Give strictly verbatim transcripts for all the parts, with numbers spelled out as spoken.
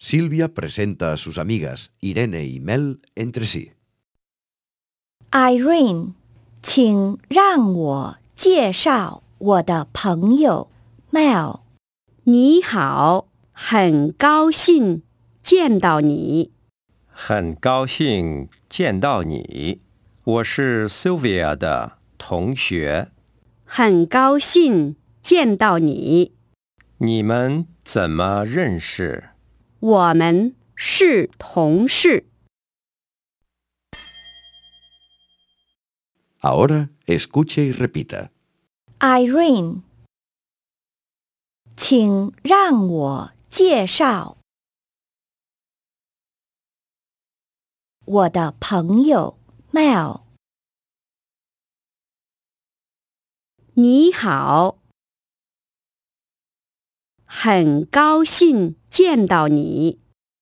Silvia presenta a sus amigas Irene y Mel entre sí. Irene， 请让我介绍我的朋友 Mel。 你好，很高兴见到你。 很高兴见到你，我是 Sylvia 的同学。 很高兴见到你。 你们怎么认识？ 我们是同事。 Ahora escuche y repita. Irene， 请让我介绍我的朋友 Mel。 你好，很高兴见到你。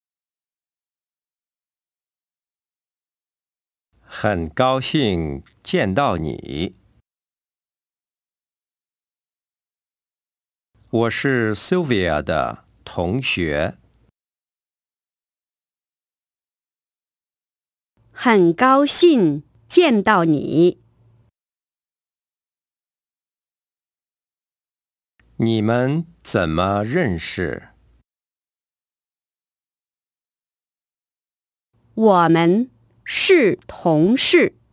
很高兴见到你。我是 Sylvia 的同学。 很高兴见到你。 你们怎么认识？ 我们是同事。